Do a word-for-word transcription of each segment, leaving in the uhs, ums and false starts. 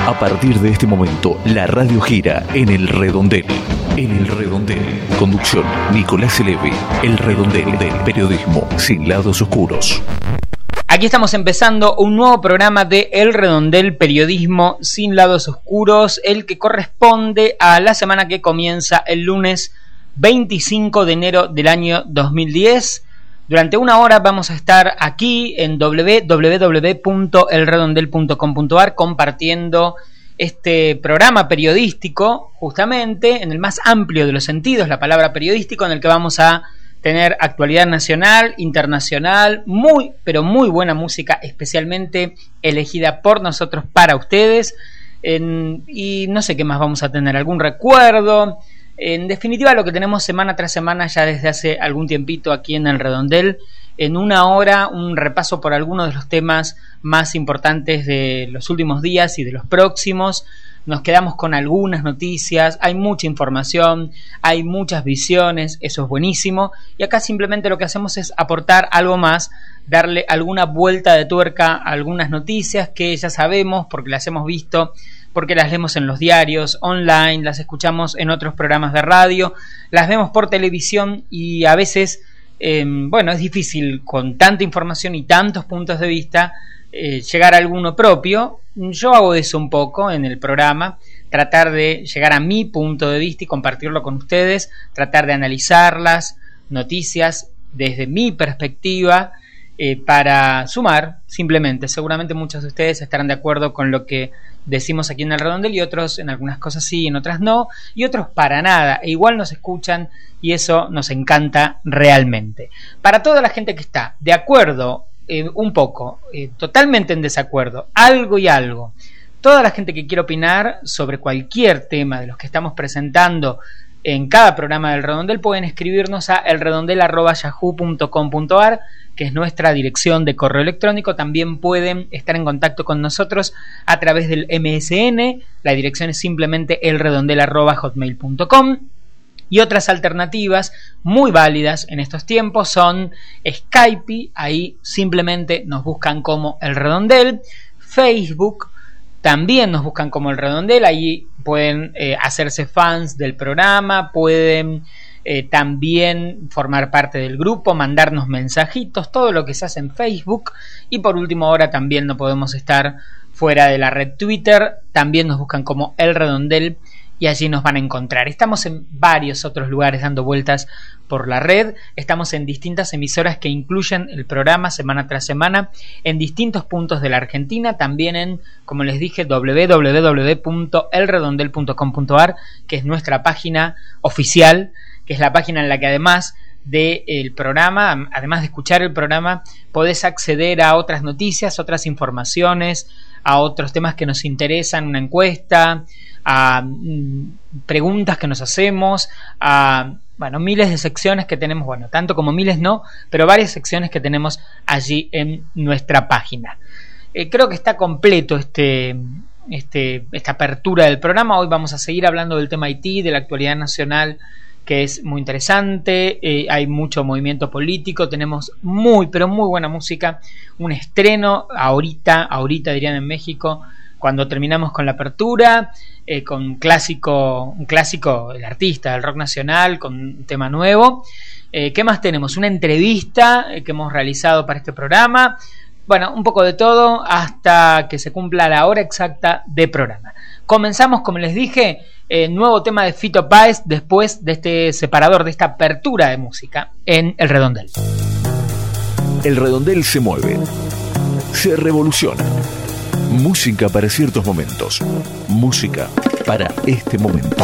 A partir de este momento, la radio gira en El Redondel. En El Redondel. Conducción, Nicolás Eleve. El Redondel del periodismo sin lados oscuros. Aquí estamos empezando un nuevo programa de El Redondel, periodismo sin lados oscuros, el que corresponde a la semana que comienza el lunes veinticinco de enero del año dos mil diez. Durante una hora vamos a estar aquí en doble u doble u doble u punto el redondel punto com punto a r compartiendo este programa periodístico, justamente en el más amplio de los sentidos, la palabra periodístico, en el que vamos a tener actualidad nacional, internacional, muy, pero muy buena música, especialmente elegida por nosotros para ustedes, en, y no sé qué más vamos a tener, algún recuerdo. En definitiva, lo que tenemos semana tras semana ya desde hace algún tiempito aquí en El Redondel, en una hora, un repaso por algunos de los temas más importantes de los últimos días y de los próximos. Nos quedamos con algunas noticias, hay mucha información, hay muchas visiones, eso es buenísimo. Y acá simplemente lo que hacemos es aportar algo más, darle alguna vuelta de tuerca a algunas noticias que ya sabemos porque las hemos visto, porque las leemos en los diarios, online, las escuchamos en otros programas de radio, las vemos por televisión y a veces, eh, bueno, es difícil con tanta información y tantos puntos de vista eh, llegar a alguno propio. Yo hago eso un poco en el programa, tratar de llegar a mi punto de vista y compartirlo con ustedes, tratar de analizar las noticias desde mi perspectiva, eh, para sumar, simplemente. Seguramente muchos de ustedes estarán de acuerdo con lo que decimos aquí en El Redondel y otros en algunas cosas sí, en otras no, y otros para nada, e igual nos escuchan y eso nos encanta realmente. Para toda la gente que está de acuerdo, eh, un poco, eh, totalmente en desacuerdo, algo y algo, toda la gente que quiere opinar sobre cualquier tema de los que estamos presentando en cada programa del Redondel, pueden escribirnos a elredondel arroba yahoo punto com punto a r, que es nuestra dirección de correo electrónico. También pueden estar en contacto con nosotros a través del eme ese ene, la dirección es simplemente elredondel arroba hotmail punto com. Y otras alternativas muy válidas en estos tiempos son Skype, ahí simplemente nos buscan como El Redondel, Facebook, también nos buscan como El Redondel, ahí pueden eh, hacerse fans del programa, pueden eh, también formar parte del grupo, mandarnos mensajitos, todo lo que se hace en Facebook. Y por último, ahora también no podemos estar fuera de la red Twitter, también nos buscan como El Redondel y allí nos van a encontrar. Estamos en varios otros lugares dando vueltas por la red, estamos en distintas emisoras que incluyen el programa semana tras semana en distintos puntos de la Argentina, también en, como les dije, doble u doble u doble u punto el redondel punto com punto a r, que es nuestra página oficial, que es la página en la que además del programa, además de escuchar el programa, podés acceder a otras noticias, otras informaciones, a otros temas que nos interesan, una encuesta, a mm, preguntas que nos hacemos, a bueno, miles de secciones que tenemos, bueno, tanto como miles no, pero varias secciones que tenemos allí en nuestra página. Eh, creo que está completo este, este, esta apertura del programa. Hoy vamos a seguir hablando del tema Haití, de la actualidad nacional, que es muy interesante, eh, hay mucho movimiento político, tenemos muy, pero muy buena música, un estreno ahorita, ahorita dirían en México, cuando terminamos con la apertura, eh, con un clásico, un clásico, el artista del rock nacional, con un tema nuevo. Eh, ¿Qué más tenemos? Una entrevista eh, que hemos realizado para este programa. Bueno, un poco de todo hasta que se cumpla la hora exacta de programa. Comenzamos, como les dije, eh, nuevo tema de Fito Páez después de este separador, de esta apertura de música en El Redondel. El Redondel se mueve, se revoluciona. Música para ciertos momentos. Música para este momento.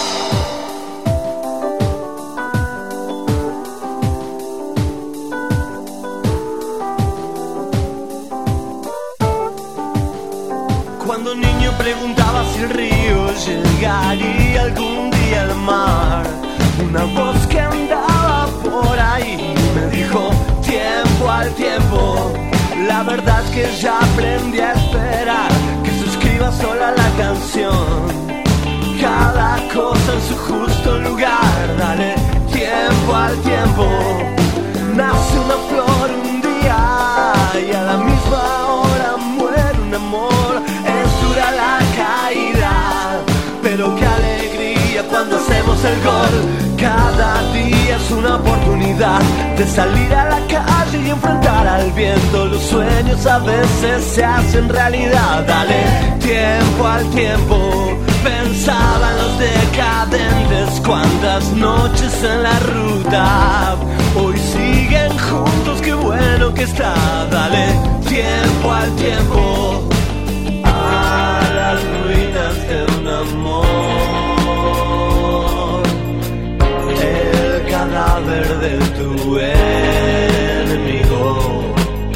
Cuando niño preguntaba si el río llegaría algún día al mar, una voz que andaba por ahí me dijo: tiempo al tiempo. La verdad es que ya aprendí a esperar que se escriba sola la canción. Cada cosa en su justo lugar, dale tiempo al tiempo. Nace una flor un día y a la misma hora muere un amor. Es dura la cara. el gol. Cada día es una oportunidad de salir a la calle y enfrentar al viento. Los sueños a veces se hacen realidad. Dale tiempo al tiempo. Pensaban los decadentes cuántas noches en la ruta. Hoy siguen juntos, qué bueno que está. Dale tiempo al tiempo. A las ruinas de un amor. El cadáver de tu enemigo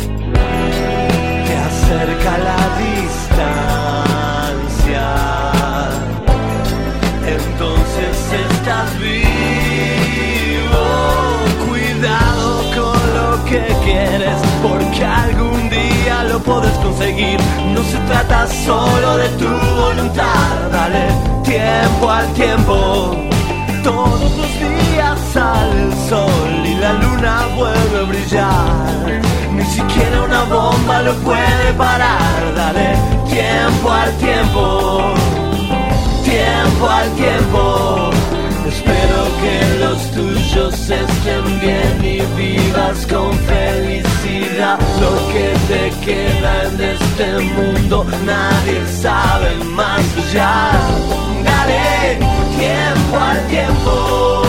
te acerca a la distancia. Entonces estás vivo. Cuidado con lo que quieres, porque algún día lo podés conseguir. No se trata solo de tu voluntad. Dale tiempo al tiempo. Todos los días sale el sol y la luna vuelve a brillar. Ni siquiera una bomba lo puede parar. Dale tiempo al tiempo. Tiempo al tiempo. Espero que los tuyos estén bien y vivas con felicidad. Lo que te queda en este mundo nadie sabe más allá. Dale tiempo al tiempo.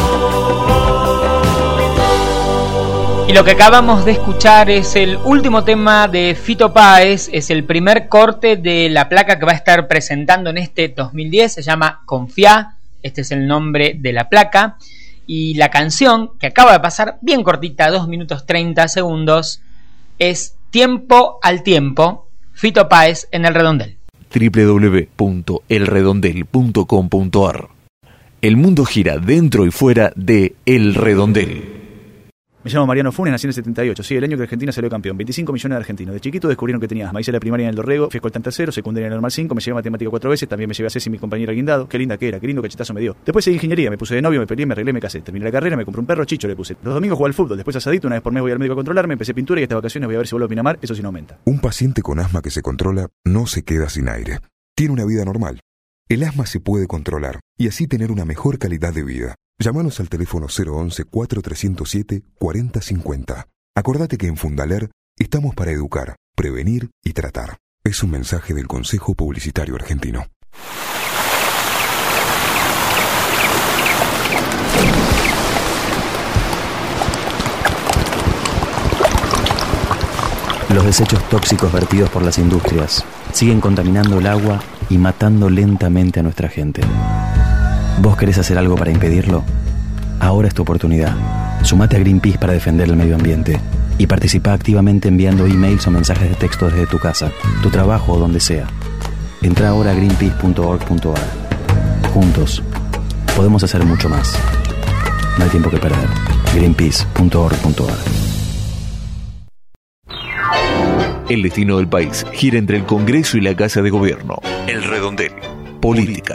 Y lo que acabamos de escuchar es el último tema de Fito Páez, es el primer corte de la placa que va a estar presentando en este dos mil diez, se llama Confiá, este es el nombre de la placa, y la canción que acaba de pasar, bien cortita, dos minutos treinta segundos, es Tiempo al Tiempo, Fito Páez en El Redondel. doble u doble u doble u punto el redondel punto com punto a r. El mundo gira dentro y fuera de El Redondel. Me llamo Mariano Funes, nací en el setenta y ocho, sí, el año que Argentina salió campeón, veinticinco millones de argentinos. De chiquito descubrieron que tenía asma, hice la primaria en el Dorrego, fui escolta en tercero, secundaria en el normal cinco, me llevé a matemática cuatro veces, también me llevé a Ceci, mi compañera guindado, qué linda que era, qué lindo cachetazo me dio. Después seguí ingeniería, me puse de novio, me peleé, me arreglé, me casé, terminé la carrera, me compré un perro, Chicho le puse. Los domingos jugué al fútbol, después asadito, una vez por mes voy al médico a controlarme, empecé pintura y estas vacaciones voy a ver si vuelvo a Pinamar, eso sí no aumenta. Un paciente con asma que se controla no se queda sin aire, tiene una vida normal. El asma se puede controlar y así tener una mejor calidad de vida. Llámanos al teléfono cero once, cuatro trescientos siete, cuarenta cincuenta. Acordate que en Fundaler estamos para educar, prevenir y tratar. Es un mensaje del Consejo Publicitario Argentino. Los desechos tóxicos vertidos por las industrias siguen contaminando el agua y matando lentamente a nuestra gente. ¿Vos querés hacer algo para impedirlo? Ahora es tu oportunidad. Sumate a Greenpeace para defender el medio ambiente y participa activamente enviando emails o mensajes de texto desde tu casa, tu trabajo o donde sea. Entra ahora a greenpeace punto org punto a r. Juntos podemos hacer mucho más. No hay tiempo que perder. greenpeace punto org punto a r. El destino del país gira entre el Congreso y la Casa de Gobierno. El Redondel. Política.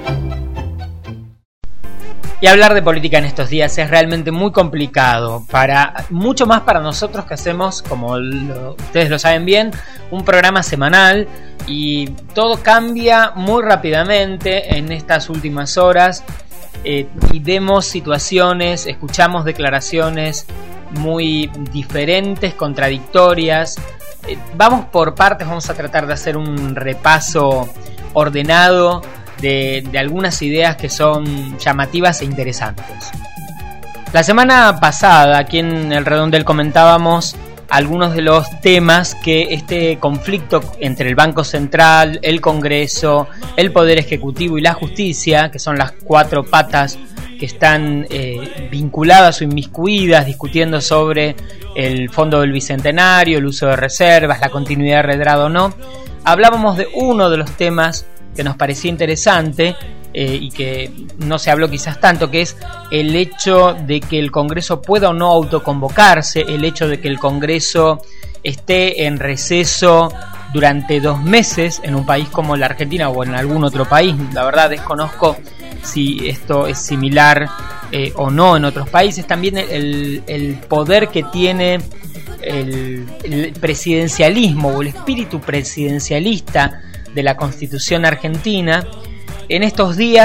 Y hablar de política en estos días es realmente muy complicado, para mucho más para nosotros que hacemos, como lo, ustedes lo saben bien, un programa semanal y todo cambia muy rápidamente en estas últimas horas eh, y vemos situaciones, escuchamos declaraciones muy diferentes, contradictorias. Eh, vamos por partes, vamos a tratar de hacer un repaso ordenado De, de algunas ideas que son llamativas e interesantes. La semana pasada, aquí en El Redondel, comentábamos algunos de los temas que este conflicto entre el Banco Central, el Congreso, el Poder Ejecutivo y la Justicia, que son las cuatro patas que están eh, vinculadas o inmiscuidas, discutiendo sobre el Fondo del Bicentenario, el uso de reservas, la continuidad de Redrado o no. Hablábamos de uno de los temas que nos parecía interesante eh, y que no se habló quizás tanto, que es el hecho de que el Congreso pueda o no autoconvocarse, el hecho de que el Congreso esté en receso durante dos meses en un país como la Argentina o en algún otro país. La verdad desconozco si esto es similar eh, o no en otros países. También el, el poder que tiene el, el presidencialismo o el espíritu presidencialista de la Constitución argentina. En estos días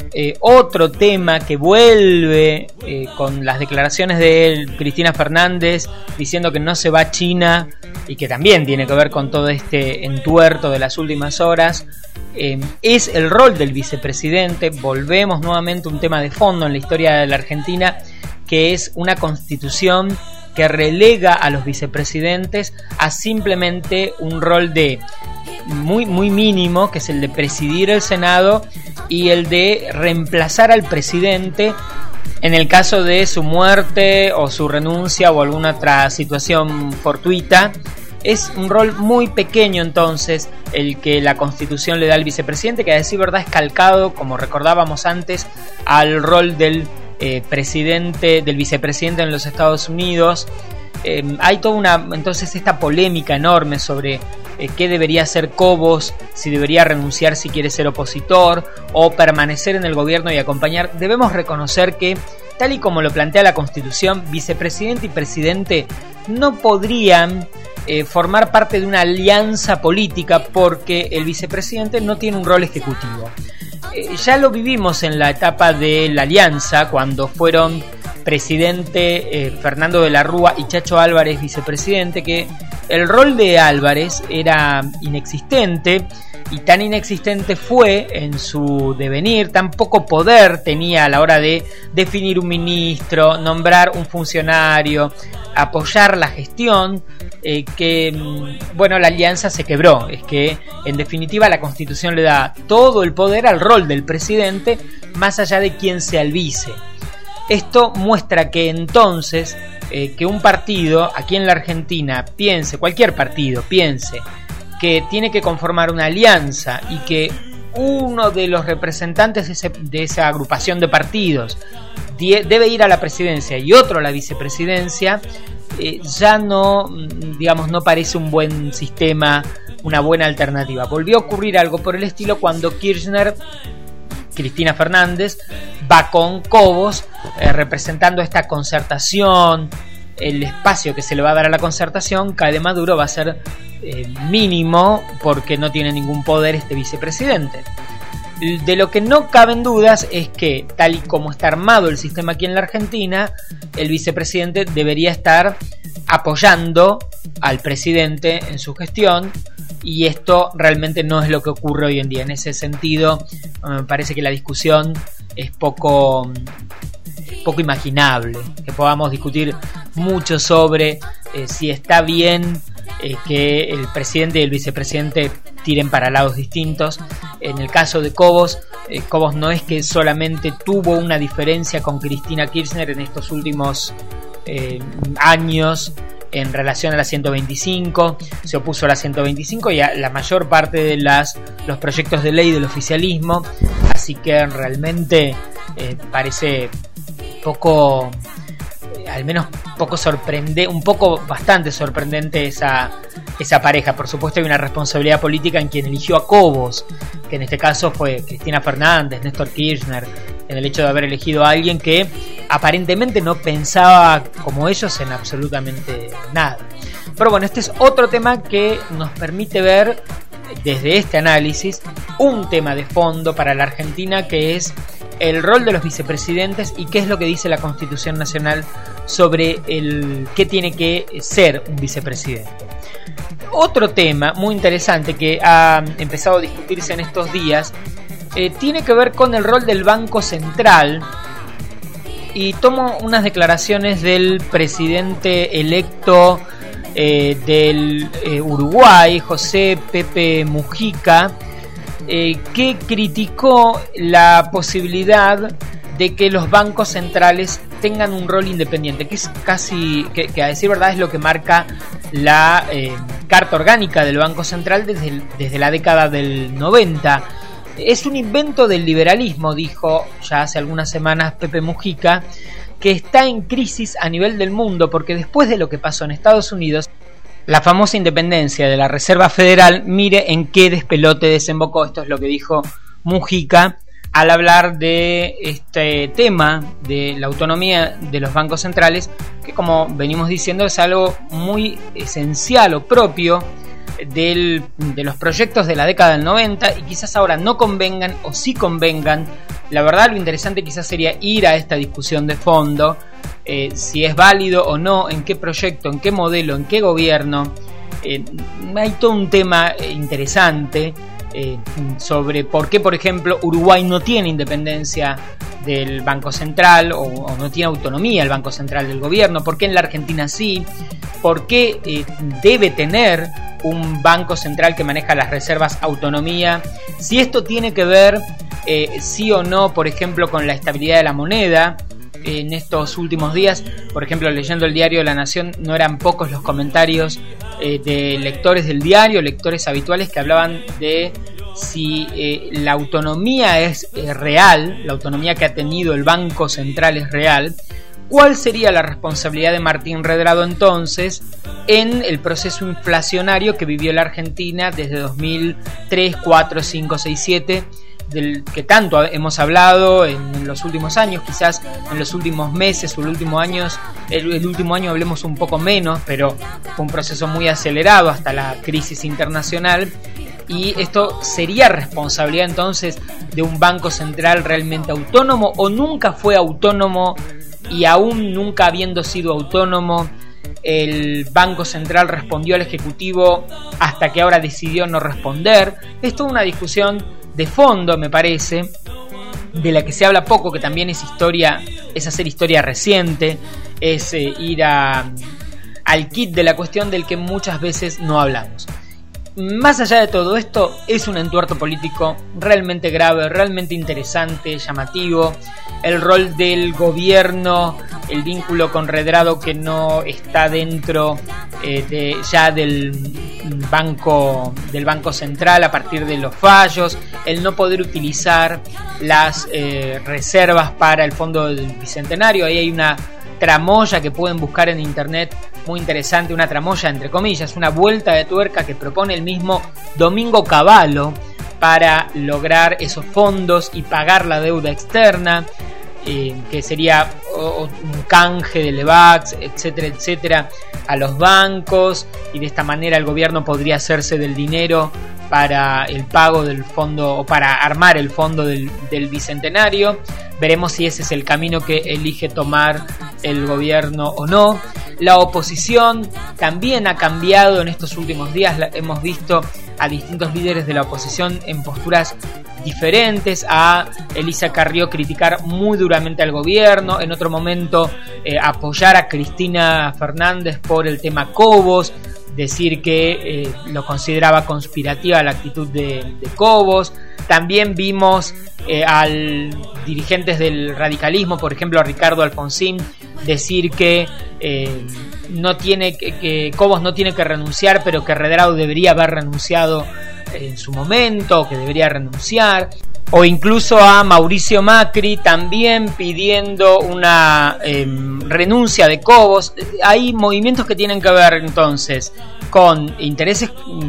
Eh, otro tema que vuelve eh, con las declaraciones de Cristina Fernández diciendo que no se va a China y que también tiene que ver con todo este entuerto de las últimas horas, eh, es el rol del vicepresidente. Volvemos nuevamente a un tema de fondo en la historia de la Argentina, que es una constitución que relega a los vicepresidentes a simplemente un rol de muy, muy mínimo, que es el de presidir el Senado y el de reemplazar al presidente en el caso de su muerte o su renuncia o alguna otra situación fortuita. Es un rol muy pequeño entonces el que la Constitución le da al vicepresidente, que a decir verdad es calcado, como recordábamos antes, al rol del eh, presidente, del vicepresidente en los Estados Unidos. Eh, hay toda una, entonces, esta polémica enorme sobre eh, qué debería hacer Cobos, si debería renunciar si quiere ser opositor o permanecer en el gobierno y acompañar. Debemos reconocer que, tal y como lo plantea la Constitución, vicepresidente y presidente no podrían eh, formar parte de una alianza política, porque el vicepresidente no tiene un rol ejecutivo. Eh, ya lo vivimos en la etapa de la alianza, cuando fueron presidente eh, Fernando de la Rúa y Chacho Álvarez vicepresidente, que el rol de Álvarez era inexistente, y tan inexistente fue en su devenir, tan poco poder tenía a la hora de definir un ministro, nombrar un funcionario, apoyar la gestión, eh, que bueno, la alianza se quebró. Es que en definitiva la Constitución le da todo el poder al rol del presidente, más allá de quién sea el vice. Esto muestra que entonces eh, que un partido aquí en la Argentina piense, cualquier partido piense que tiene que conformar una alianza y que uno de los representantes de, ese, de esa agrupación de partidos die, debe ir a la presidencia y otro a la vicepresidencia, eh, ya no, digamos, no parece un buen sistema, una buena alternativa. Volvió a ocurrir algo por el estilo cuando Kirchner, Cristina Fernández, va con Cobos, eh, representando esta concertación. El espacio que se le va a dar a la concertación cae de Maduro, va a ser eh, mínimo, porque no tiene ningún poder este vicepresidente. De lo que no caben dudas es que, tal y como está armado el sistema aquí en la Argentina, el vicepresidente debería estar apoyando al presidente en su gestión, y esto realmente no es lo que ocurre hoy en día. En ese sentido, me parece que la discusión es poco, poco imaginable, que podamos discutir mucho sobre eh, si está bien eh, que el presidente y el vicepresidente tiren para lados distintos. En el caso de Cobos, eh, Cobos no es que solamente tuvo una diferencia con Cristina Kirchner en estos últimos eh, años en relación a la ciento veinticinco, se opuso a la ciento veinticinco y a la mayor parte de las, los proyectos de ley del oficialismo, así que realmente eh, parece poco, eh, al menos poco sorprendente, un poco bastante sorprendente esa, esa pareja. Por supuesto hay una responsabilidad política en quien eligió a Cobos, que en este caso fue Cristina Fernández, Néstor Kirchner, en el hecho de haber elegido a alguien que aparentemente no pensaba como ellos en absolutamente nada. Pero bueno, este es otro tema que nos permite ver desde este análisis un tema de fondo para la Argentina, que es el rol de los vicepresidentes y qué es lo que dice la Constitución Nacional sobre el qué tiene que ser un vicepresidente. Otro tema muy interesante que ha empezado a discutirse en estos días eh, tiene que ver con el rol del Banco Central, y tomo unas declaraciones del presidente electo eh, del eh, Uruguay, José Pepe Mujica, eh, que criticó la posibilidad de que los bancos centrales tengan un rol independiente, que es casi, que, que a decir verdad es lo que marca la eh, Carta Orgánica del Banco Central desde, el, desde la década del noventa. Es un invento del liberalismo, dijo ya hace algunas semanas Pepe Mujica, que está en crisis a nivel del mundo, porque después de lo que pasó en Estados Unidos, la famosa independencia de la Reserva Federal, mire en qué despelote desembocó. Esto es lo que dijo Mujica al hablar de este tema de la autonomía de los bancos centrales, que, como venimos diciendo, es algo muy esencial o propio del, de los proyectos de la década del noventa y quizás ahora no convengan o sí convengan. La verdad, lo interesante quizás sería ir a esta discusión de fondo, eh, si es válido o no, en qué proyecto, en qué modelo, en qué gobierno. Eh, hay todo un tema interesante eh, sobre por qué, por ejemplo, Uruguay no tiene independencia del Banco Central o, o no tiene autonomía el Banco Central del gobierno, por qué en la Argentina sí, por qué eh, debe tener un Banco Central que maneja las reservas autonomía, si esto tiene que ver eh, sí o no, por ejemplo, con la estabilidad de la moneda. En estos últimos días, por ejemplo, leyendo el diario La Nación, no eran pocos los comentarios eh, de lectores del diario, lectores habituales que hablaban de si eh, la autonomía es eh, real, la autonomía que ha tenido el Banco Central es real. ¿Cuál sería la responsabilidad de Martín Redrado entonces en el proceso inflacionario que vivió la Argentina desde dos mil tres, cuatro, cinco, seis, siete? Del que tanto hemos hablado en los últimos años, quizás en los últimos meses o el último años, el, el último año hablemos un poco menos, pero fue un proceso muy acelerado hasta la crisis internacional. Y esto sería responsabilidad entonces de un Banco Central realmente autónomo, o nunca fue autónomo, y aún nunca habiendo sido autónomo, el Banco Central respondió al Ejecutivo hasta que ahora decidió no responder. Esto es una discusión de fondo, me parece, de la que se habla poco, que también es historia, es hacer historia reciente, es eh, ir a, al kit de la cuestión del que muchas veces no hablamos. Más allá de todo esto, es un entuerto político realmente grave, realmente interesante, llamativo. El rol del gobierno, el vínculo con Redrado que no está dentro eh, de, ya del banco, del Banco Central a partir de los fallos, el no poder utilizar las eh, reservas para el Fondo del Bicentenario. Ahí hay una tramoya que pueden buscar en internet muy interesante, una tramoya entre comillas, una vuelta de tuerca que propone el mismo Domingo Cavallo para lograr esos fondos y pagar la deuda externa, eh, que sería o, un canje de Levax, etcétera, etcétera, a los bancos, y de esta manera el gobierno podría hacerse del dinero para el pago del fondo o para armar el fondo del, del Bicentenario. Veremos si ese es el camino que elige tomar el gobierno o no. La oposición también ha cambiado en estos últimos días. Hemos visto a distintos líderes de la oposición en posturas diferentes, a Elisa Carrió criticar muy duramente al gobierno, en otro momento eh, apoyar a Cristina Fernández por el tema Cobos, decir que eh, lo consideraba conspirativa la actitud de, de Cobos. También vimos eh, al dirigentes del radicalismo, por ejemplo a Ricardo Alfonsín, decir que eh, no tiene que, que Cobos no tiene que renunciar, pero que Redrado debería haber renunciado en su momento, que debería renunciar. O incluso a Mauricio Macri también pidiendo una eh, renuncia de Cobos. Hay movimientos que tienen que ver entonces con intereses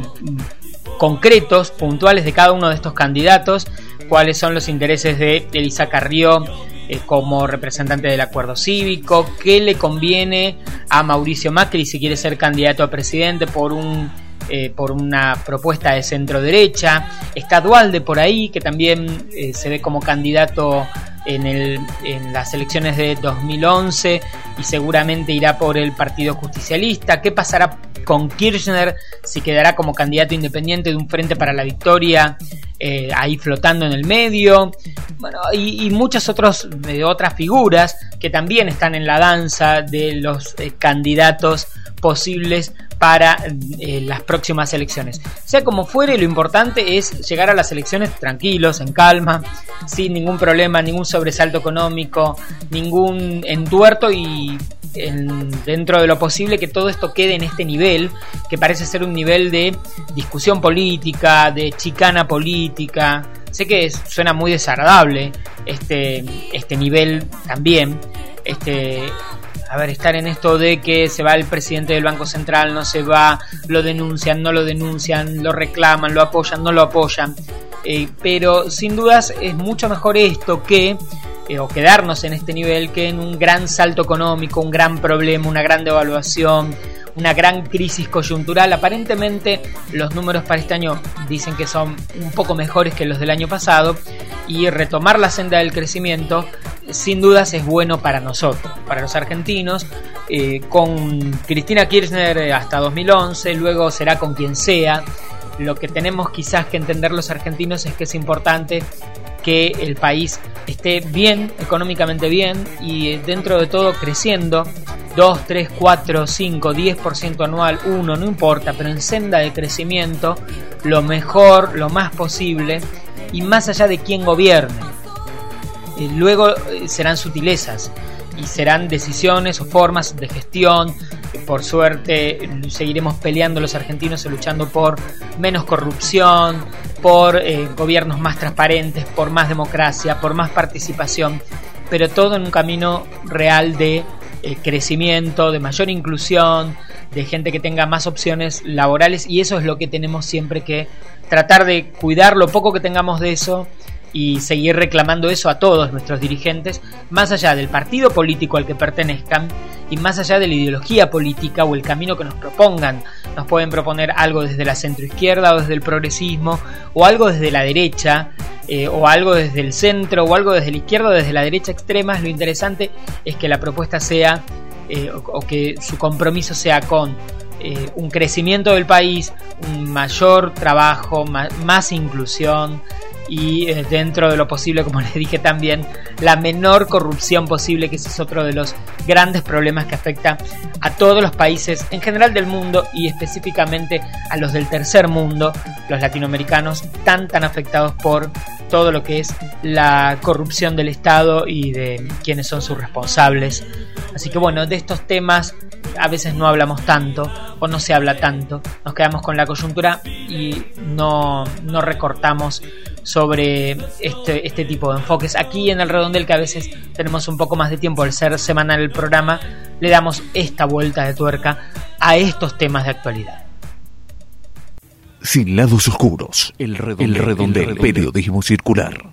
concretos, puntuales de cada uno de estos candidatos. Cuáles son los intereses de Elisa Carrió eh, como representante del acuerdo cívico, qué le conviene a Mauricio Macri si quiere ser candidato a presidente por un Eh, por una propuesta de centro derecha. Está Duhalde por ahí, que también eh, se ve como candidato en, el, en las elecciones de dos mil once y seguramente irá por el Partido Justicialista. ¿Qué pasará con Kirchner si quedará como candidato independiente de un Frente para la Victoria eh, ahí flotando en el medio? Bueno, y, y muchas otros, eh, otras figuras que también están en la danza de los eh, candidatos posibles para eh, las próximas elecciones. Sea como fuere, lo importante es llegar a las elecciones tranquilos, en calma, sin ningún problema, ningún sobresalto económico, ningún entuerto, y en, dentro de lo posible que todo esto quede en este nivel, que parece ser un nivel de discusión política, de chicana política. Sé que es, suena muy desagradable este, este nivel también, este... A ver, estar en esto de que se va el presidente del Banco Central, no se va, lo denuncian, no lo denuncian, lo reclaman, lo apoyan, no lo apoyan. Eh, pero sin dudas es mucho mejor esto que, eh, o quedarnos en este nivel, que en un gran salto económico, un gran problema, una gran devaluación, una gran crisis coyuntural. Aparentemente los números para este año dicen que son un poco mejores que los del año pasado, y retomar la senda del crecimiento sin dudas es bueno para nosotros, para los argentinos. Eh, con Cristina Kirchner hasta dos mil once, luego será con quien sea. Lo que tenemos quizás que entender los argentinos es que es importante que el país esté bien, económicamente bien, y dentro de todo creciendo dos, tres, cuatro, cinco, diez por ciento anual, uno, no importa, pero en senda de crecimiento, lo mejor, lo más posible, y más allá de quién gobierne. Eh, luego eh, serán sutilezas y serán decisiones o formas de gestión. Por suerte seguiremos peleando los argentinos y luchando por menos corrupción, por eh, gobiernos más transparentes, por más democracia, por más participación, pero todo en un camino real de eh, crecimiento, de mayor inclusión, de gente que tenga más opciones laborales, y eso es lo que tenemos siempre que tratar de cuidar lo poco que tengamos de eso y seguir reclamando eso a todos nuestros dirigentes, más allá del partido político al que pertenezcan y más allá de la ideología política o el camino que nos propongan. Nos pueden proponer algo desde la centroizquierda o desde el progresismo, o algo desde la derecha, eh, o algo desde el centro, o algo desde la izquierda o desde la derecha extrema. Lo interesante es que la propuesta sea, eh, o, o que su compromiso sea con eh, un crecimiento del país, un mayor trabajo, ma- más inclusión, y eh, dentro de lo posible, como les dije también, la menor corrupción posible, que ese es otro de los grandes problemas que afecta a todos los países en general del mundo, y específicamente a los del tercer mundo, los latinoamericanos, tan tan afectados por todo lo que es la corrupción del Estado y de quienes son sus responsables. Así que bueno, de estos temas a veces no hablamos tanto, o no se habla tanto, nos quedamos con la coyuntura y no, no recortamos sobre este, este tipo de enfoques. Aquí en el Redondel, que a veces tenemos un poco más de tiempo al ser semanal el programa, le damos esta vuelta de tuerca a estos temas de actualidad. Sin lados oscuros, el redondel, el redondel, el redondel. Periodismo circular.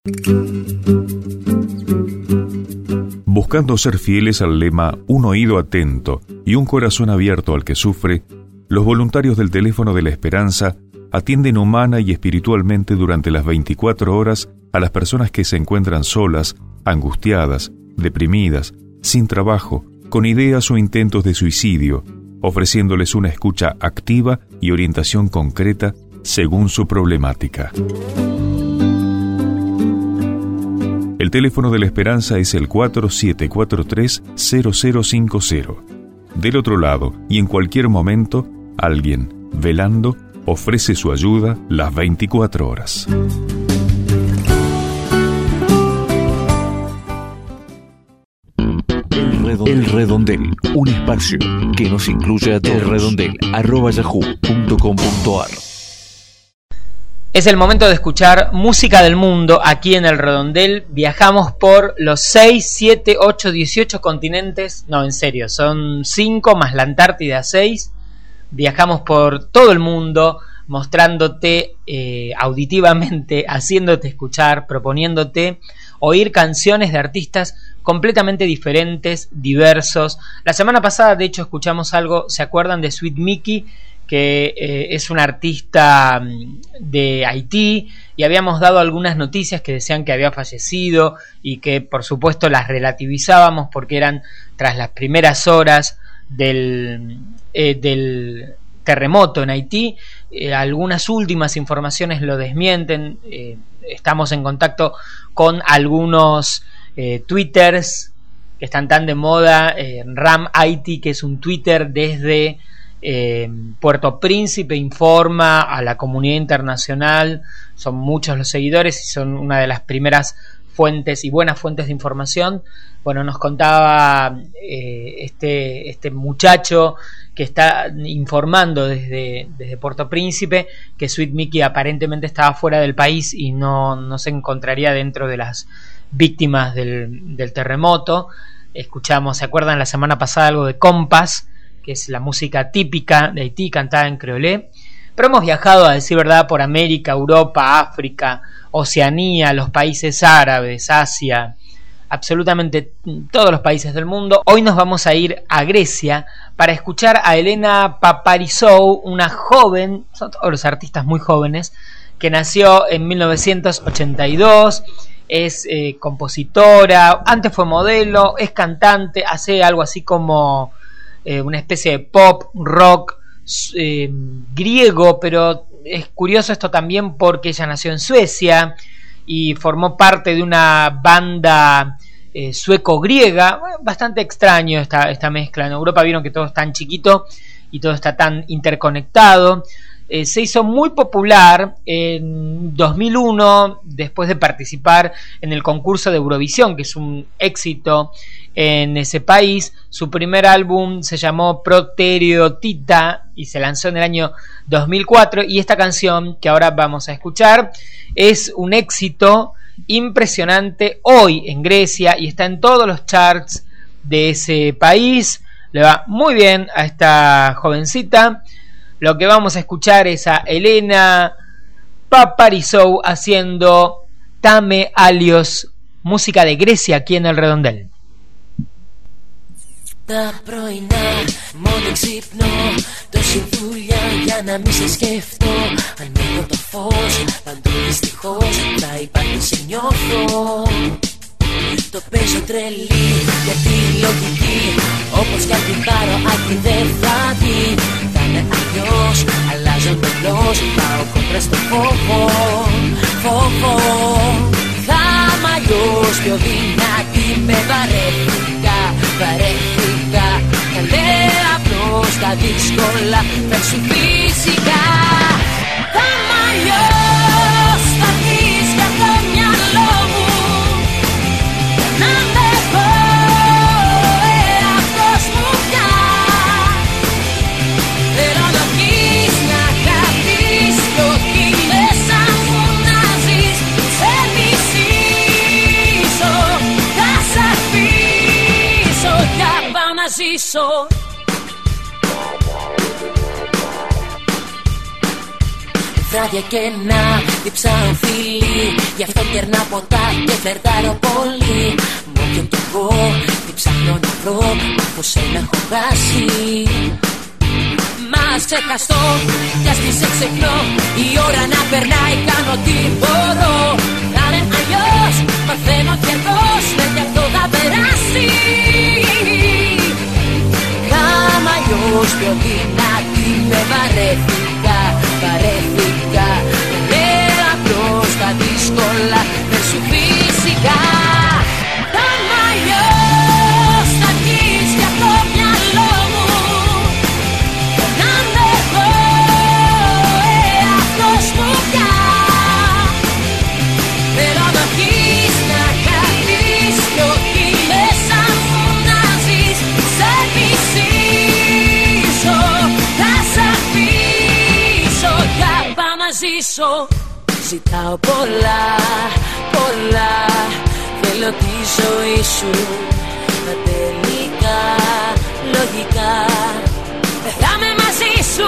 Buscando ser fieles al lema "un oído atento y un corazón abierto al que sufre", los voluntarios del Teléfono de la Esperanza atienden humana y espiritualmente durante las veinticuatro horas a las personas que se encuentran solas, angustiadas, deprimidas, sin trabajo, con ideas o intentos de suicidio, ofreciéndoles una escucha activa y orientación concreta según su problemática. El teléfono de la Esperanza es el cuatro siete cuatro tres cero cero cinco cero. Del otro lado, y en cualquier momento, alguien, velando, ofrece su ayuda las veinticuatro horas. El Redondel, un espacio que nos incluye a todos. El redondel arroba yahoo punto com punto ar. Es el momento de escuchar música del mundo aquí en el Redondel. Viajamos por los seis, siete, ocho, dieciocho continentes. No, en serio, son cinco más la Antártida, seis. Viajamos por todo el mundo mostrándote eh, auditivamente, haciéndote escuchar, proponiéndote oír canciones de artistas completamente diferentes, diversos. La semana pasada, de hecho, escuchamos algo, ¿se acuerdan de Sweet Mickey? Que eh, es un artista de Haití, y habíamos dado algunas noticias que decían que había fallecido y que por supuesto las relativizábamos porque eran tras las primeras horas del, eh, del terremoto en Haití. Eh, algunas últimas informaciones lo desmienten. Eh, estamos en contacto con algunos eh, twitters que están tan de moda. eh, Ram Haiti, que es un Twitter desde Eh, Puerto Príncipe, informa a la comunidad internacional. Son muchos los seguidores y son una de las primeras fuentes y buenas fuentes de información. Bueno, nos contaba eh, este, este muchacho que está informando desde, desde Puerto Príncipe que Sweet Mickey aparentemente estaba fuera del país y no, no se encontraría dentro de las víctimas del, del terremoto. Escuchamos, ¿se acuerdan la semana pasada algo de Compas?, que es la música típica de Haití, cantada en creolé? Pero hemos viajado, a decir verdad, por América, Europa, África, Oceanía, los países árabes, Asia, absolutamente todos los países del mundo. Hoy nos vamos a ir a Grecia para escuchar a Elena Paparizou, una joven, son todos los artistas muy jóvenes, que nació en mil novecientos ochenta y dos, es eh, compositora, antes fue modelo, es cantante, hace algo así como eh, una especie de pop, rock eh, griego, pero es curioso esto también porque ella nació en Suecia y formó parte de una banda eh, sueco-griega. Bueno, bastante extraño esta, esta mezcla. En Europa vieron que todo es tan chiquito y todo está tan interconectado. Eh, se hizo muy popular en dos mil uno después de participar en el concurso de Eurovisión, que es un éxito en ese país. Su primer álbum se llamó Protereotita y se lanzó en el año dos mil cuatro, y esta canción que ahora vamos a escuchar es un éxito impresionante hoy en Grecia y está en todos los charts de ese país. Le va muy bien a esta jovencita. Lo que vamos a escuchar es a Elena Paparizou haciendo Tame Alios, música de Grecia aquí en El Redondel. Τα πρωινά μόνο ξύπνω, τόση δουλειά για να μη σε σκέφτω. Ανοίγω το φως, παντού δυστυχώς θα υπάρχει σε νιώθω. Το παίζω τρελή για τη λογική, όπως κι αν την πάρω άκρη δεν θα δει. Θα είναι αλλιώς, αλλάζω τελώς, πάω κόντρα στο φόβο, φόβο. Θα είμαι αλλιώς πιο δυνατή, με βαρέθηκα, βαρέθηκα. Καλέ απλώς τα δύσκολα θα σου φυσικά. Θα είμαι αλλιώς, θα δεις για το μυαλό μου. Να με πω εαυτός μου πια. Θέλω να βγεις, να χαθείς κι ό,τι μέσα μου να ζεις. Σε μισήσω, θα σ' αφήσω για πάω να ζήσω. Βράδια κενά, διψάω φίλοι, γι' αυτό κερνά ποτά και φλερτάρω πολύ. Μ' όποιον κι εγώ, τι ψάχνω να βρω, μα πως ένα έχω χάσει. Μα ας ξεχαστώ, κι ας τις εξεχνώ, η ώρα να περνάει, κάνω τι μπορώ. Να είναι αλλιώς, μαθαίνω διαρκώς, ναι κι αυτό θα περάσει. Κάμα αλλιώς πιο δυνατή, με βαρέθηκα, βαρέθηκα. Ναι, απλώς τα δύσκολα δεν σου φυσικά. Κάμα αλλιώς, θα βγεις για το μυαλό μου. Να με πω εαυτός μου πια. Θέλω να βγεις, να χαθείς κι ό,τι μέσα μου να ζεις. Σε μισήσω, θα σ' αφήσω για πάω να ζήσω. Ζητάω πολλά, πολλά, θέλω τη ζωή σου. Μα τελικά, λογικά, δεν θα είμαι μαζί σου.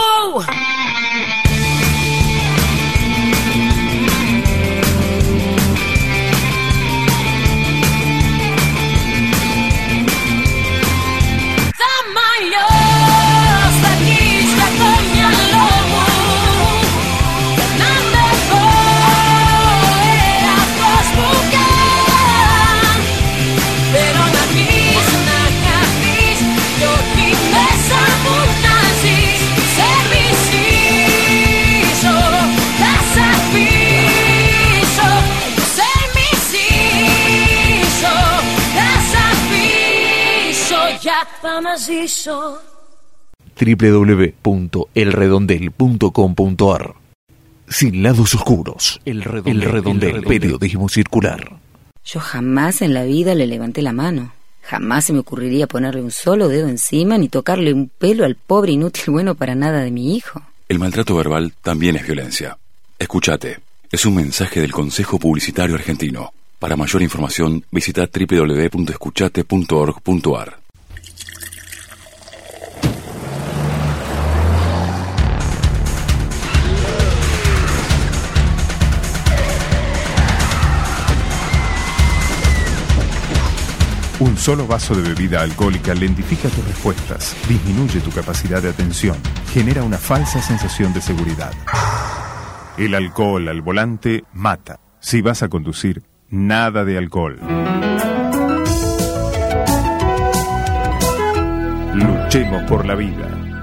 Θα είμαι αλλιώς, θα βγεις για το μυαλό μου. Να με πω εαυτός μου πια. Θέλω να βγεις, να χαθείς κι ό,τι μέσα μου να ζεις. Σε μισήσω, θα σ' αφήσω. Σε μισήσω, θα σ' αφήσω για πάω να ζήσω. doble u doble u doble u punto el redondel punto com punto a r. Sin lados oscuros. El Redondel, el redondel, el periodismo circular. Yo jamás en la vida le levanté la mano. Jamás se me ocurriría ponerle un solo dedo encima ni tocarle un pelo al pobre inútil bueno para nada de mi hijo. El maltrato verbal también es violencia. Escúchate. Es un mensaje del Consejo Publicitario Argentino. Para mayor información, visita doble u doble u doble u punto escuchate punto org punto a r. solo vaso de bebida alcohólica lentifica tus respuestas, disminuye tu capacidad de atención, genera una falsa sensación de seguridad. El alcohol al volante mata. Si vas a conducir, nada de alcohol. Luchemos por la vida.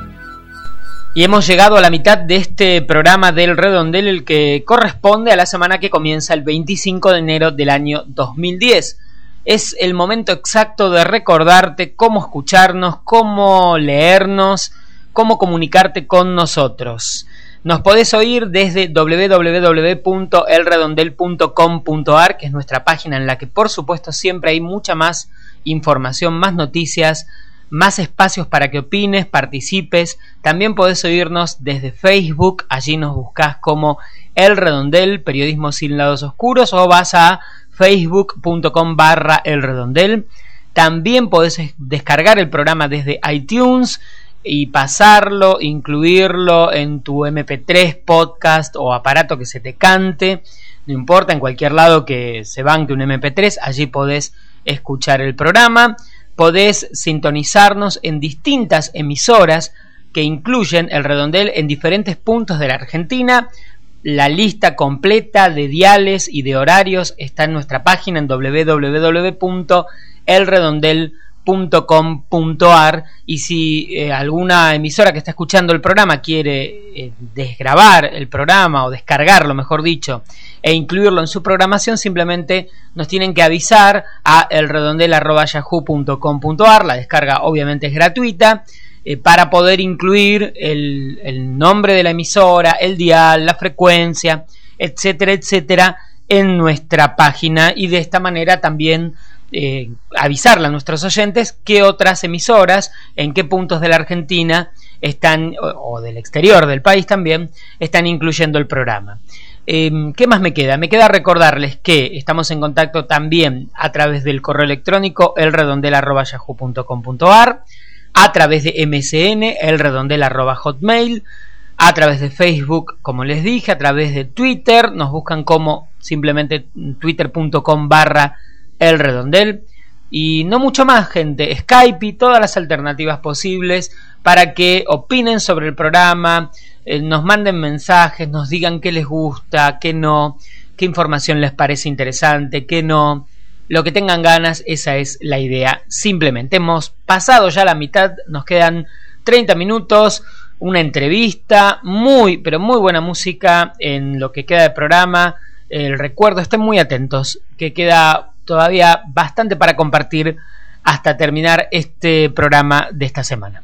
Y hemos llegado a la mitad de este programa del Redondel, el que corresponde a la semana que comienza el veinticinco de enero del año dos mil diez. Es el momento exacto de recordarte cómo escucharnos, cómo leernos, cómo comunicarte con nosotros. Nos podés oír desde doble u doble u doble u punto el redondel punto com punto a r, que es nuestra página en la que por supuesto siempre hay mucha más información, más noticias, más espacios para que opines, participes. También podés oírnos desde Facebook, allí nos buscás como El Redondel, periodismo sin lados oscuros, o vas a facebook punto com barra El Redondel. También podés descargar el programa desde iTunes y pasarlo, incluirlo en tu eme pe tres, podcast o aparato que se te cante. No importa, en cualquier lado que se banque un eme pe tres, allí podés escuchar el programa. Podés sintonizarnos en distintas emisoras que incluyen El Redondel en diferentes puntos de la Argentina. La lista completa de diales y de horarios está en nuestra página en doble u doble u doble u punto el redondel punto com punto a r, y si eh, alguna emisora que está escuchando el programa quiere eh, desgrabar el programa o descargarlo, mejor dicho, e incluirlo en su programación, simplemente nos tienen que avisar a el redondel arroba yahoo punto com punto a r. La descarga obviamente es gratuita, eh, para poder incluir el, el nombre de la emisora, el dial, la frecuencia, etcétera, etcétera, en nuestra página, y de esta manera también Eh, avisarle a nuestros oyentes qué otras emisoras, en qué puntos de la Argentina están, o, o del exterior del país también, están incluyendo el programa. Eh, ¿Qué más me queda? Me queda recordarles que estamos en contacto también a través del correo electrónico el redondel arroba yahoo punto com punto a r, a través de eme ese ene, el redondel arroba hotmail, a través de Facebook, como les dije, a través de Twitter, nos buscan como simplemente twitter punto com barra El Redondel, y no mucho más, gente. Skype y todas las alternativas posibles para que opinen sobre el programa, eh, nos manden mensajes, nos digan qué les gusta, qué no, qué información les parece interesante, qué no, lo que tengan ganas. Esa es la idea. Simplemente hemos pasado ya la mitad, nos quedan treinta minutos, una entrevista, muy pero muy buena música en lo que queda del programa. El recuerdo, estén muy atentos, que queda todavía bastante para compartir hasta terminar este programa de esta semana.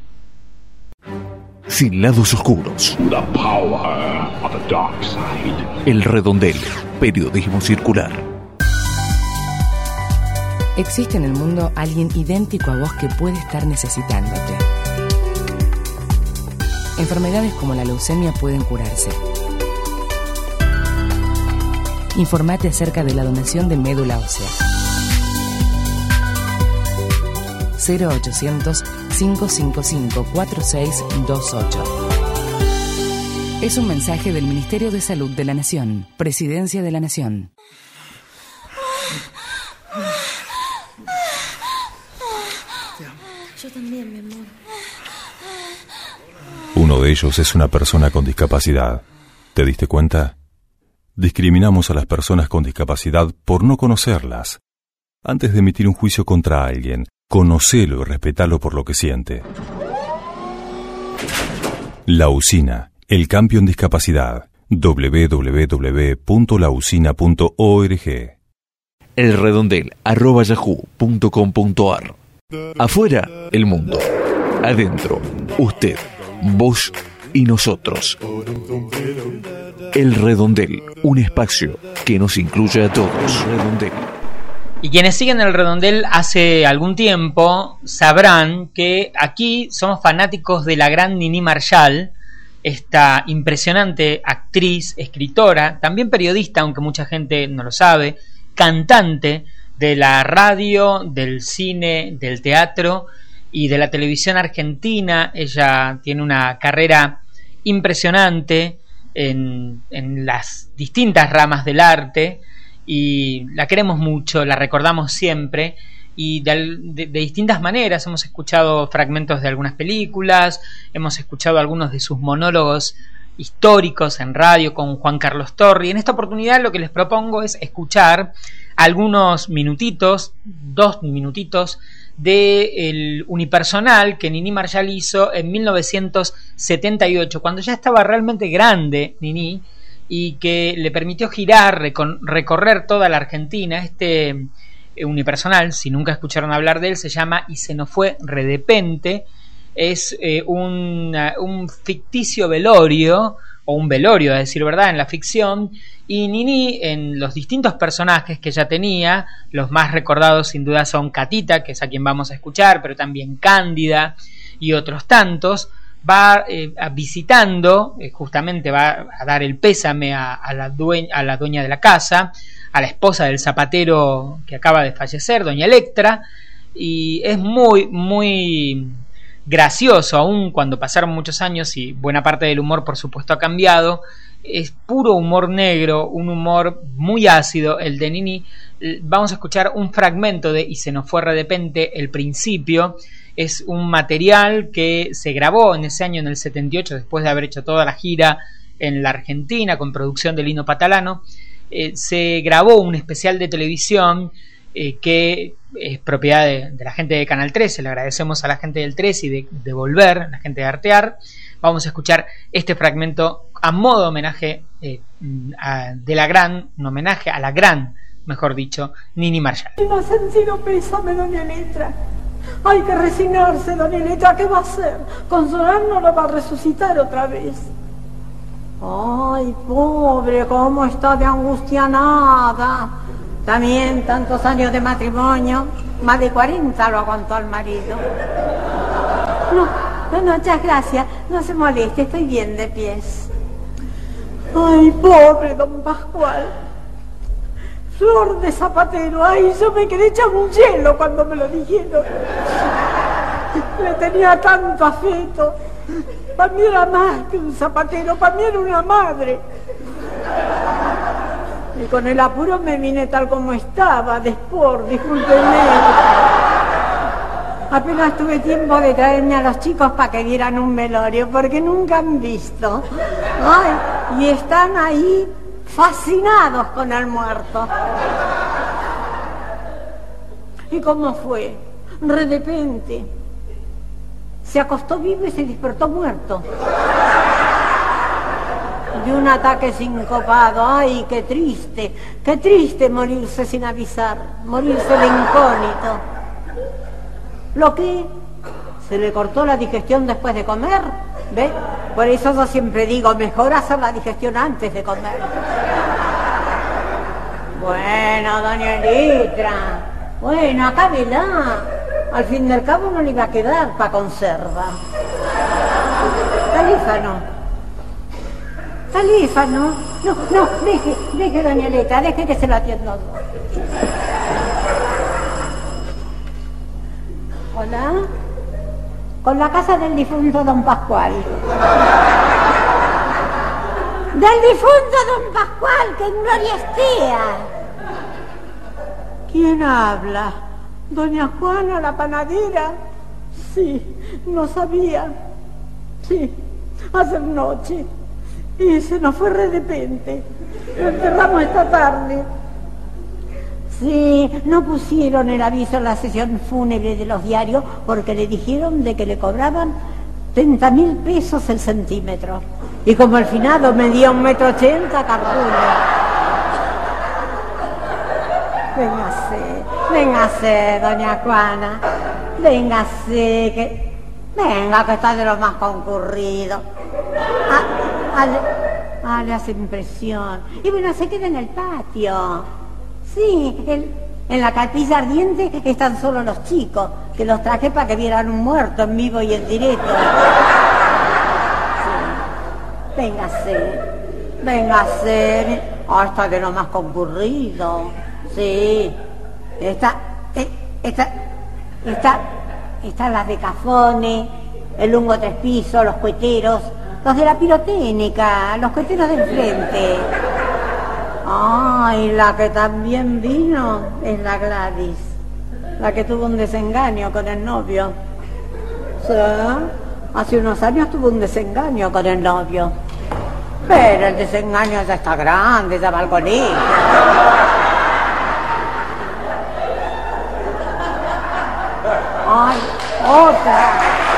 Sin lados oscuros. El Redondel, periodismo circular. Existe en el mundo alguien idéntico a vos que puede estar necesitándote. Enfermedades como la leucemia pueden curarse. Informate acerca de la donación de médula ósea. cero ochocientos, cinco cinco cinco, cuatro seis dos ocho. Es un mensaje del Ministerio de Salud de la Nación, Presidencia de la Nación. Yo también, mi amor. Uno de ellos es una persona con discapacidad. ¿Te diste cuenta? Discriminamos a las personas con discapacidad por no conocerlas. Antes de emitir un juicio contra alguien, conocelo y respetalo por lo que siente. La Usina, el cambio en discapacidad. doble u doble u doble u punto la usina punto org. El redondel arroba yahoo punto com punto a r. Afuera, el mundo. Adentro, usted, vos y nosotros. El Redondel, un espacio que nos incluye a todos. Redondel. Y quienes siguen el Redondel hace algún tiempo sabrán que aquí somos fanáticos de la gran Nini Marshall, esta impresionante actriz, escritora, también periodista, aunque mucha gente no lo sabe, cantante de la radio, del cine, del teatro y de la televisión argentina. Ella tiene una carrera impresionante en, en las distintas ramas del arte y la queremos mucho, la recordamos siempre, y de, de, de distintas maneras. Hemos escuchado fragmentos de algunas películas, hemos escuchado algunos de sus monólogos históricos en radio con Juan Carlos Torri. En esta oportunidad lo que les propongo es escuchar algunos minutitos, dos minutitos del unipersonal que Nini Marshall hizo en mil novecientos setenta y ocho, cuando ya estaba realmente grande Nini, y que le permitió girar, recorrer toda la Argentina. Este unipersonal, si nunca escucharon hablar de él, se llama Y se nos fue redepente. Es eh, un, un ficticio velorio, o un velorio a decir verdad, en la ficción, y Nini, en los distintos personajes que ya tenía, los más recordados sin duda son Catita, que es a quien vamos a escuchar, pero también Cándida y otros tantos, va eh, visitando, eh, justamente va a dar el pésame a, a, la dueña, a la dueña de la casa, a la esposa del zapatero que acaba de fallecer, doña Electra, y es muy, muy gracioso, aun cuando pasaron muchos años y buena parte del humor por supuesto ha cambiado. Es puro humor negro, un humor muy ácido el de Nini. Vamos a escuchar un fragmento de Y se nos fue redepente, el principio. Es un material que se grabó en ese año, en el setenta y ocho, después de haber hecho toda la gira en la Argentina con producción de Lino Patalano. Eh, se grabó un especial de televisión eh, que es propiedad de, de la gente de Canal trece. Le agradecemos a la gente del trece y de, de Volver, la gente de Artear. Vamos a escuchar este fragmento a modo de homenaje eh, a, de la gran, un homenaje a la gran, mejor dicho, Nini Marshall. No sentido pésame, doña Electra. Hay que resignarse, doña Electra. ¿Qué va a hacer? Con sonar no la va a resucitar otra vez. Ay, pobre, cómo está de angustianada. También tantos años de matrimonio, más de cuarenta lo aguantó al marido. No, no, muchas gracias, no se moleste, estoy bien de pies. Ay, pobre don Pascual. Flor de zapatero, ay, yo me quedé hecha un hielo cuando me lo dijeron. Le tenía tanto afecto. Para mí era más que un zapatero, para mí era una madre. Y con el apuro me vine tal como estaba, de sport, discúlpenme. Apenas tuve tiempo de traerme a los chicos para que dieran un velorio, porque nunca han visto. Ay, y están ahí fascinados con el muerto. ¿Y cómo fue? De repente se acostó vivo y se despertó muerto de un ataque sincopado. Ay, qué triste, qué triste morirse sin avisar, morirse de incógnito. Lo que se le cortó la digestión después de comer, ¿ve? Por eso yo siempre digo, mejor hacer la digestión antes de comer. Bueno, doña Electra, bueno, acábela. Al fin del cabo no le iba a quedar para conserva. Calífano. Calífano. No, no, deje, deje, doña Electra, deje que se lo atiendo yo. Hola. Con la casa del difunto don Pascual. Del difunto don Pascual, que en gloria esté. ¿Quién habla? ¿Doña Juana, la panadera? Sí, no sabía. Sí, hace noche. Y se nos fue de repente. Lo enterramos esta tarde. Sí, no pusieron el aviso en la sesión fúnebre de los diarios porque le dijeron de que le cobraban treinta mil pesos el centímetro. Y como el finado medía un metro ochenta, carrula. Véngase, véngase, doña Juana, véngase, que... Venga, que está de lo más concurrido. Ah, ah, ah, le hace impresión. Y bueno, se queda en el patio. Sí, el, en la capilla ardiente están solo los chicos, que los traje para que vieran un muerto en vivo y en directo. Sí. Véngase, véngase. Ah, está de lo más concurrido. Sí, está, está, está, están las de Cafone, el Lungo Tres Pisos, los cueteros, los de la pirotécnica, los cueteros del frente. Ay, la que también vino es la Gladys, La que tuvo un desengaño con el novio. Sí, hace unos años tuvo un desengaño con el novio. Pero el desengaño ya está grande, ya va al colegio. Ay, otra.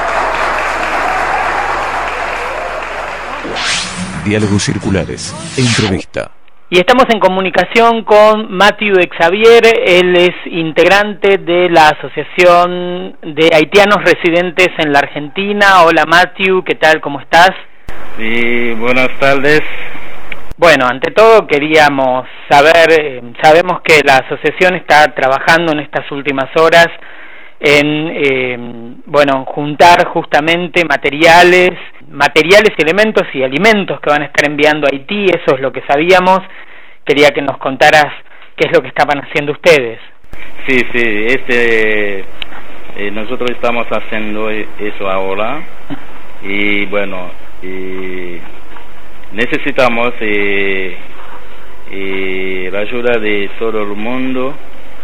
Diálogos circulares. Entrevista. Y estamos en comunicación con Matthew Xavier. Él es integrante de la Asociación de Haitianos Residentes en la Argentina. Hola Matthew, ¿qué tal? ¿Cómo estás? Sí, buenas tardes. Bueno, ante todo queríamos saber, eh, sabemos que la asociación está trabajando en estas últimas horas en, eh, bueno, juntar justamente materiales, materiales y elementos y alimentos que van a estar enviando a Haití. Eso es lo que sabíamos. Quería que nos contaras qué es lo que estaban haciendo ustedes. Sí, sí, este, eh, nosotros estamos haciendo eso ahora y bueno, y necesitamos eh, eh, la ayuda de todo el mundo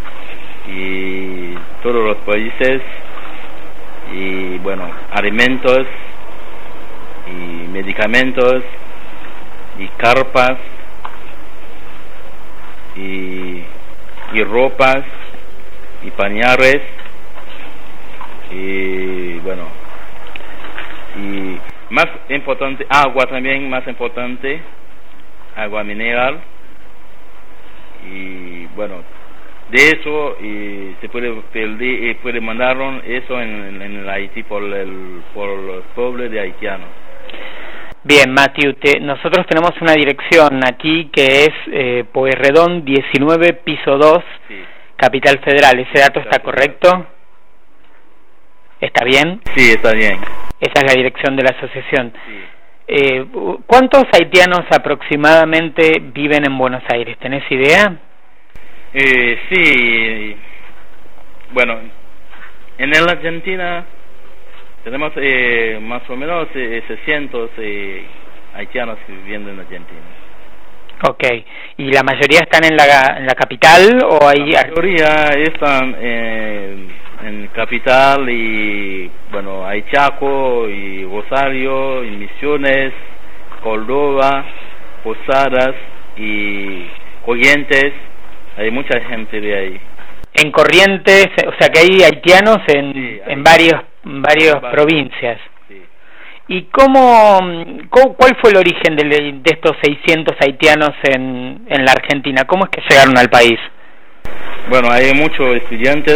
y todos los países y bueno, alimentos y medicamentos y carpas y, y ropas y pañales y bueno, y más importante, agua también, más importante, agua mineral y bueno, de eso y se puede pedir, puede mandarlo eso en, en el Haití por el por los pueblos de haitianos. Bien, Matthew, te, nosotros tenemos una dirección aquí que es eh, Pueyrredón diecinueve, piso dos, sí. Capital Federal. ¿Ese dato está correcto? ¿Está bien? Sí, está bien. Esa es la dirección de la asociación. Sí. Eh, ¿Cuántos haitianos aproximadamente viven en Buenos Aires? ¿Tenés idea? Eh, sí, bueno, en la Argentina tenemos eh, más o menos eh, seiscientos eh, haitianos viviendo en Argentina. Ok, ¿y la mayoría están en la, en la capital o hay...? La mayoría están en, en capital y, bueno, hay Chaco y Rosario y Misiones, Córdoba, Posadas y Corrientes. Hay mucha gente de ahí. En Corrientes, o sea que hay haitianos en, sí, hay en varios, varios provincias. Sí. ¿Y cómo, cómo, cuál fue el origen de, de estos seiscientos haitianos en, en la Argentina? ¿Cómo es que llegaron al país? Bueno, hay muchos estudiantes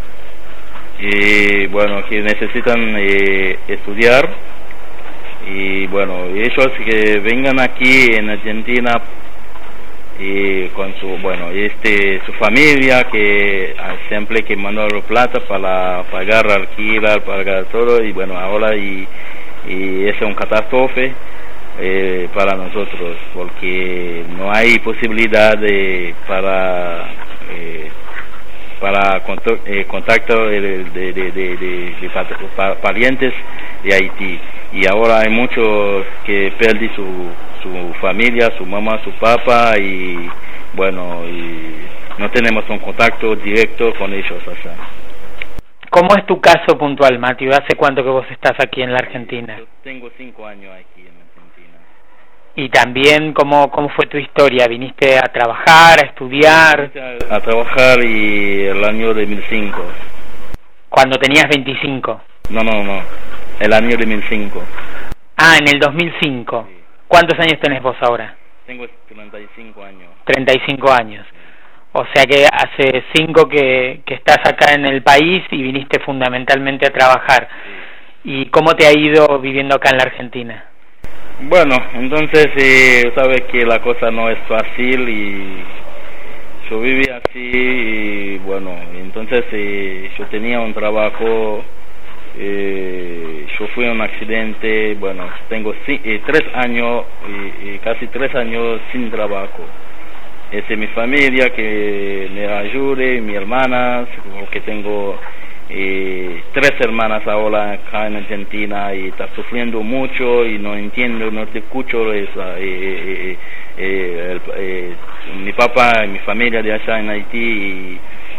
y bueno que necesitan eh, estudiar y bueno ellos que vengan aquí en Argentina y con su bueno este su familia que siempre que mandó plata para pagar alquiler, pagar todo y bueno ahora y, y es un catástrofe eh, para nosotros porque no hay posibilidad de para eh, para contacto, eh, contacto de, de, de, de, de, de parientes de Haití y ahora hay muchos que perdí su su familia, su mamá, su papá y bueno y no tenemos un contacto directo con ellos. O sea. ¿Cómo es tu caso puntual, Matthew? ¿Hace cuánto que vos estás aquí en la Argentina? Yo tengo cinco años aquí en Argentina. Y también, ¿cómo, cómo fue tu historia? ¿Viniste a trabajar, a estudiar? A, a trabajar y el año de dos mil cinco. ¿Cuando tenías veinticinco? No, no, no, el año de dos mil cinco. Ah, en el dos mil cinco. Sí. ¿Cuántos años tenés vos ahora? Tengo treinta y cinco años. treinta y cinco años. O sea que hace cinco que, que estás acá en el país y viniste fundamentalmente a trabajar. Sí. ¿Y cómo te ha ido viviendo acá en la Argentina? Bueno, entonces eh, sabes que la cosa no es fácil y yo viví así y bueno, entonces eh, yo tenía un trabajo. Eh, yo fui a un accidente, bueno, tengo si, eh, tres años, eh, eh, casi tres años sin trabajo. Es mi familia que me ayude, mi hermana, porque tengo eh, tres hermanas ahora acá en Argentina y está sufriendo mucho y no entiendo, no te escucho. Esa, eh, eh, eh, el, eh, mi papá y mi familia de allá en Haití y,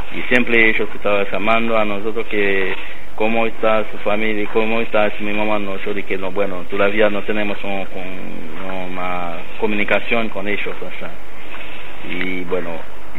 y siempre ellos estaban llamando a nosotros que cómo está su familia, cómo está mi mamá. No, yo dije no, bueno, todavía no tenemos un, un, una comunicación con ellos, o sea, y bueno,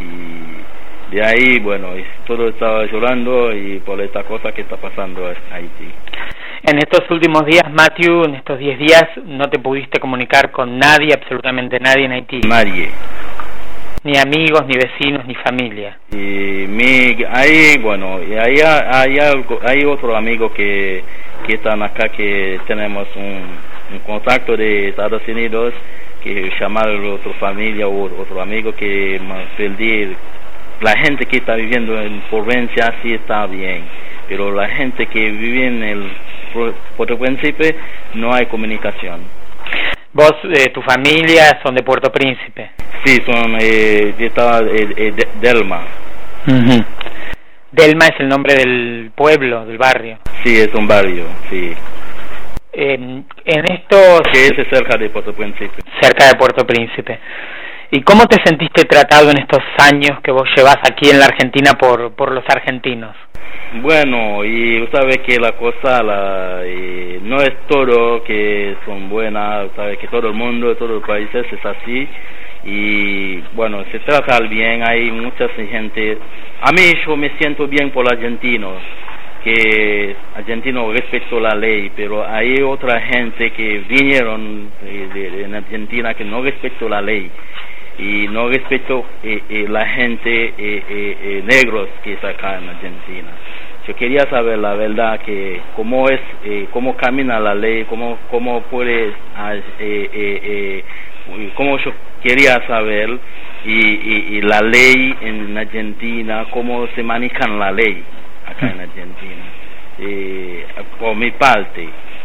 y de ahí, bueno, todo estaba llorando y por esta cosa que está pasando en Haití. En estos últimos días, Matthew, en estos diez días, ¿no te pudiste comunicar con nadie, absolutamente nadie en Haití? Nadie. Ni amigos, ni vecinos, ni familia. Y mi, hay, bueno, y hay, hay, algo, hay otro amigo que, que están acá, que tenemos un, un contacto de Estados Unidos, que llamar a otra familia o otro amigo que pedir. La gente que está viviendo en provincia sí está bien, pero la gente que vive en el Puerto Príncipe no hay comunicación. ¿Vos, eh, tu familia son de Puerto Príncipe? Sí, son eh, de, de, de Delma. Uh-huh. Delma es el nombre del pueblo, del barrio. Sí, es un barrio, sí. Eh, en estos... Que es cerca de Puerto Príncipe. Cerca de Puerto Príncipe. ¿Y cómo te sentiste tratado en estos años que vos llevas aquí en la Argentina por, por los argentinos? Bueno, y usted sabe que la cosa la, y no es todo que son buenas, usted sabe que todo el mundo, todos los países es así, y bueno, se trata al bien, hay mucha gente. A mí yo me siento bien por los argentinos, que argentinos respeto la ley, pero hay otra gente que vinieron de, de, en Argentina que no respetó la ley y no respeto eh, eh, la gente eh, eh, eh, negros que está acá en Argentina. Yo quería saber la verdad, que cómo es, eh, cómo camina la ley, cómo cómo puede, eh, eh, eh, cómo yo quería saber y, y, y la ley en Argentina, cómo se manejan la ley acá en Argentina, eh, por mi parte.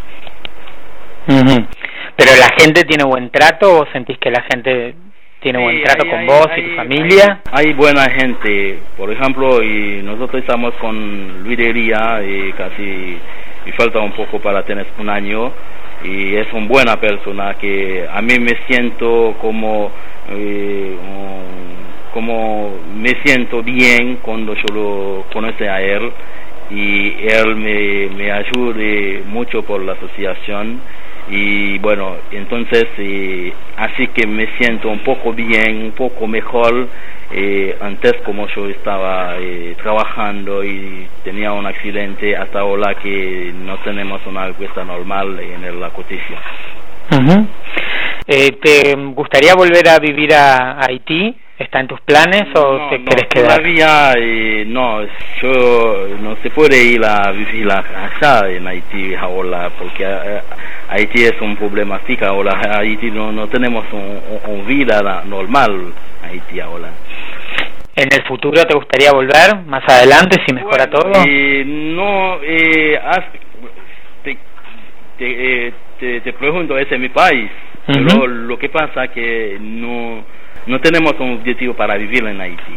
Uh-huh. Pero la gente tiene buen trato, ¿o sentís que la gente tiene sí, buen trato hay, con hay, vos hay, y tu familia? Hay, hay buena gente, por ejemplo, y nosotros estamos con Luidería y casi y falta un poco para tener un año, y es una buena persona que a mí me siento como eh, um, como me siento bien cuando yo lo conocí a él, y él me, me ayude mucho por la asociación. Y bueno, entonces eh, así que me siento un poco bien, un poco mejor. Eh, antes como yo estaba eh, trabajando y tenía un accidente, hasta ahora que no tenemos una encuesta normal en la cotización. Uh-huh. eh, ¿Te gustaría volver a vivir a, a Haití? ¿Está en tus planes o no, te no, querés quedar? Todavía eh, no, yo no se puede ir a vivir allá en Haití ahora, porque eh, Haití es un problemática ahora. Haití no, no tenemos una un vida normal, Haití ahora. ¿En el futuro te gustaría volver más adelante si mejora bueno, todo? Eh, no, eh, haz, te, te, eh, te, te pregunto, ese es mi país, uh-huh. Pero lo que pasa que no... No tenemos un objetivo para vivir en Haití,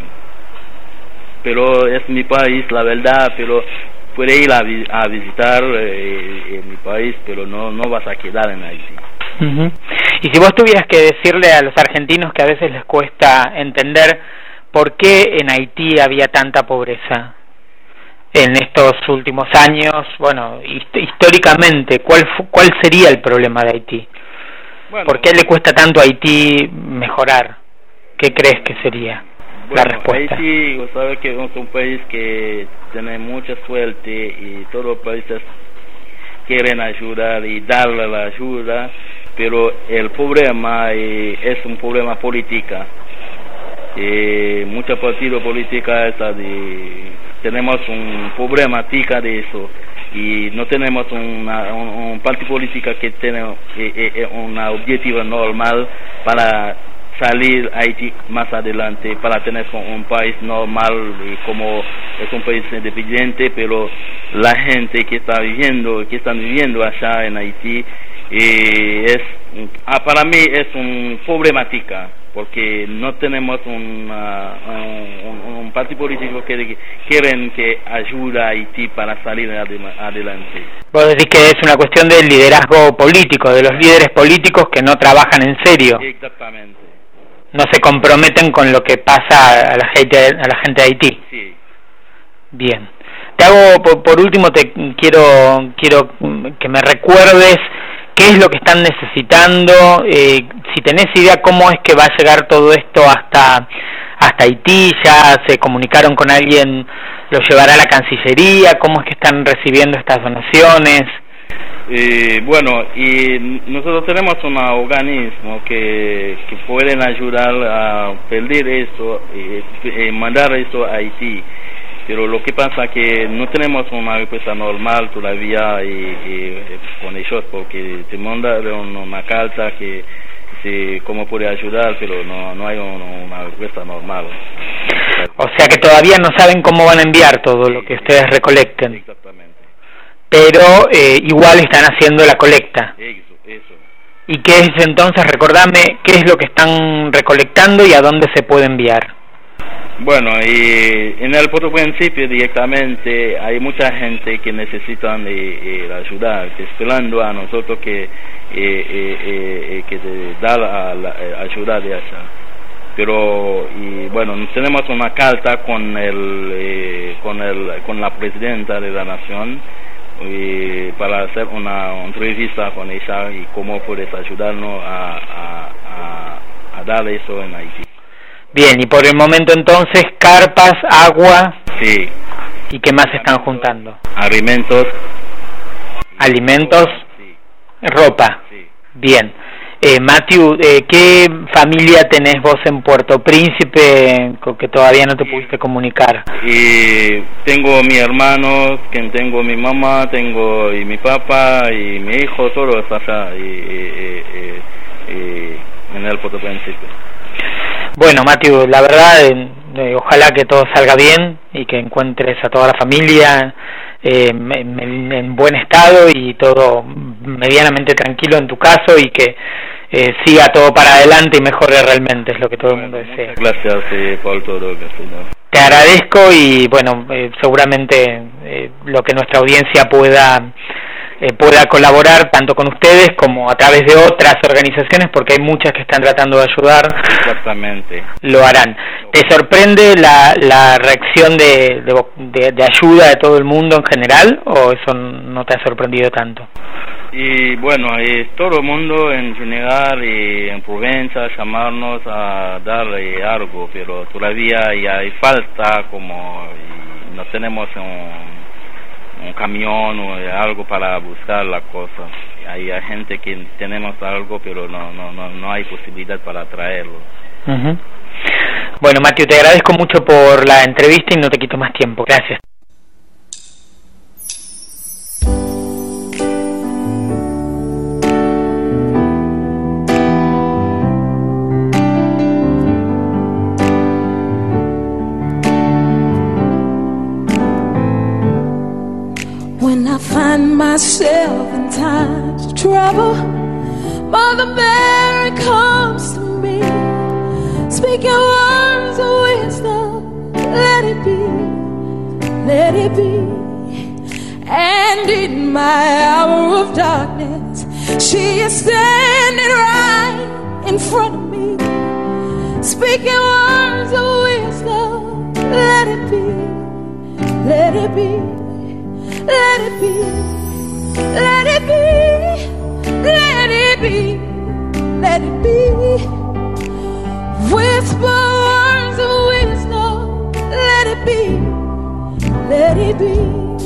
pero es mi país, la verdad, pero puede ir a, vi a visitar eh, en mi país, pero no, no vas a quedar en Haití. Uh-huh. Y si vos tuvieras que decirle a los argentinos que a veces les cuesta entender por qué en Haití había tanta pobreza en estos últimos años, bueno, hist históricamente, ¿cuál, ¿cuál sería el problema de Haití? Bueno, ¿por qué le cuesta tanto a Haití mejorar? ¿Qué crees que sería bueno, la respuesta? Haití, sabes que es un país que tiene mucha suerte y todos los países quieren ayudar y darle la ayuda, pero el problema eh, es un problema político. Eh, mucha partido política está de, tenemos un problemática de eso, y no tenemos una, un, un partido político que tiene eh, eh, un objetivo normal para salir Haití más adelante, para tener un país normal, y como es un país independiente, pero la gente que está viviendo, que están viviendo allá en Haití, eh, es ah, para mí es un problemática, porque no tenemos una, un, un, un partido político que quieren que ayude a Haití para salir adelante. Vos decís que es una cuestión del liderazgo político, de los líderes políticos que no trabajan en serio. Exactamente. No se comprometen con lo que pasa a la gente, a la gente de Haití. Sí, Bien. Te hago, por, por último, te quiero quiero que me recuerdes qué es lo que están necesitando, eh, si tenés idea cómo es que va a llegar todo esto hasta hasta Haití, ya se comunicaron con alguien, lo llevará a la Cancillería, cómo es que están recibiendo estas donaciones. Eh, bueno, y nosotros tenemos un organismo que, que pueden ayudar a pedir esto, eh, eh, mandar esto a Haití. Pero lo que pasa es que no tenemos una respuesta normal todavía y, y, con ellos, porque te mandaron una carta que sí, cómo puede ayudar, pero no, no hay un, una respuesta normal. O sea que todavía no saben cómo van a enviar todo lo que ustedes recolecten. Exactamente. Pero eh, igual están haciendo la colecta. Eso, eso. ¿Y qué es entonces? Recordame qué es lo que están recolectando y a dónde se puede enviar. Bueno, y en el principio directamente hay mucha gente que necesitan eh, eh, ayudar, que esperando a nosotros que eh, eh, eh, que te da la, la ayuda de allá. Pero y bueno, tenemos una carta con el eh, con el con la presidenta de la nación y para hacer una entrevista con ella y cómo puedes ayudarnos a, a, a, a dar eso en Haití. Bien, y por el momento entonces, carpas, agua... Sí. ¿Y qué más están juntando? Alimentos. Alimentos, ropa, sí. ropa. Sí. Bien. Eh, Matthew, eh, ¿qué familia tenés vos en Puerto Príncipe con que todavía no te pudiste comunicar? Y tengo mi hermano, que tengo mi mamá, tengo y mi papá y mi hijo, todos allá y, y, y, y en el Puerto Príncipe. Bueno, Matthew, la verdad, eh, eh, ojalá que todo salga bien y que encuentres a toda la familia eh, en, en buen estado y todo medianamente tranquilo en tu caso y que eh, siga todo para adelante y mejore realmente, es lo que todo el mundo desea. Gracias eh, por todo, Señor. Te agradezco y bueno, eh, seguramente eh, lo que nuestra audiencia pueda... Eh, pueda colaborar tanto con ustedes como a través de otras organizaciones, porque hay muchas que están tratando de ayudar. Exactamente. Lo harán. ¿Te sorprende la, la reacción de, de, de, de ayuda de todo el mundo en general, o eso no te ha sorprendido tanto? Y bueno, eh, todo el mundo en general y en Provenza llamarnos a darle algo, pero todavía hay falta, como y no tenemos un un camión o algo para buscar la cosa. Hay gente que tenemos algo, pero no no no no hay posibilidad para traerlo. Uh-huh. Bueno, Matthew, te agradezco mucho por la entrevista y no te quito más tiempo. Gracias. When I find myself in times of trouble, Mother Mary comes to me, speaking words of wisdom. Let it be, let it be. And in my hour of darkness, she is standing right in front of me, speaking words of wisdom. Let it be, let it be. Let it be, let it be, let it be, let it be. Whisper words of wisdom, let it be, let it be.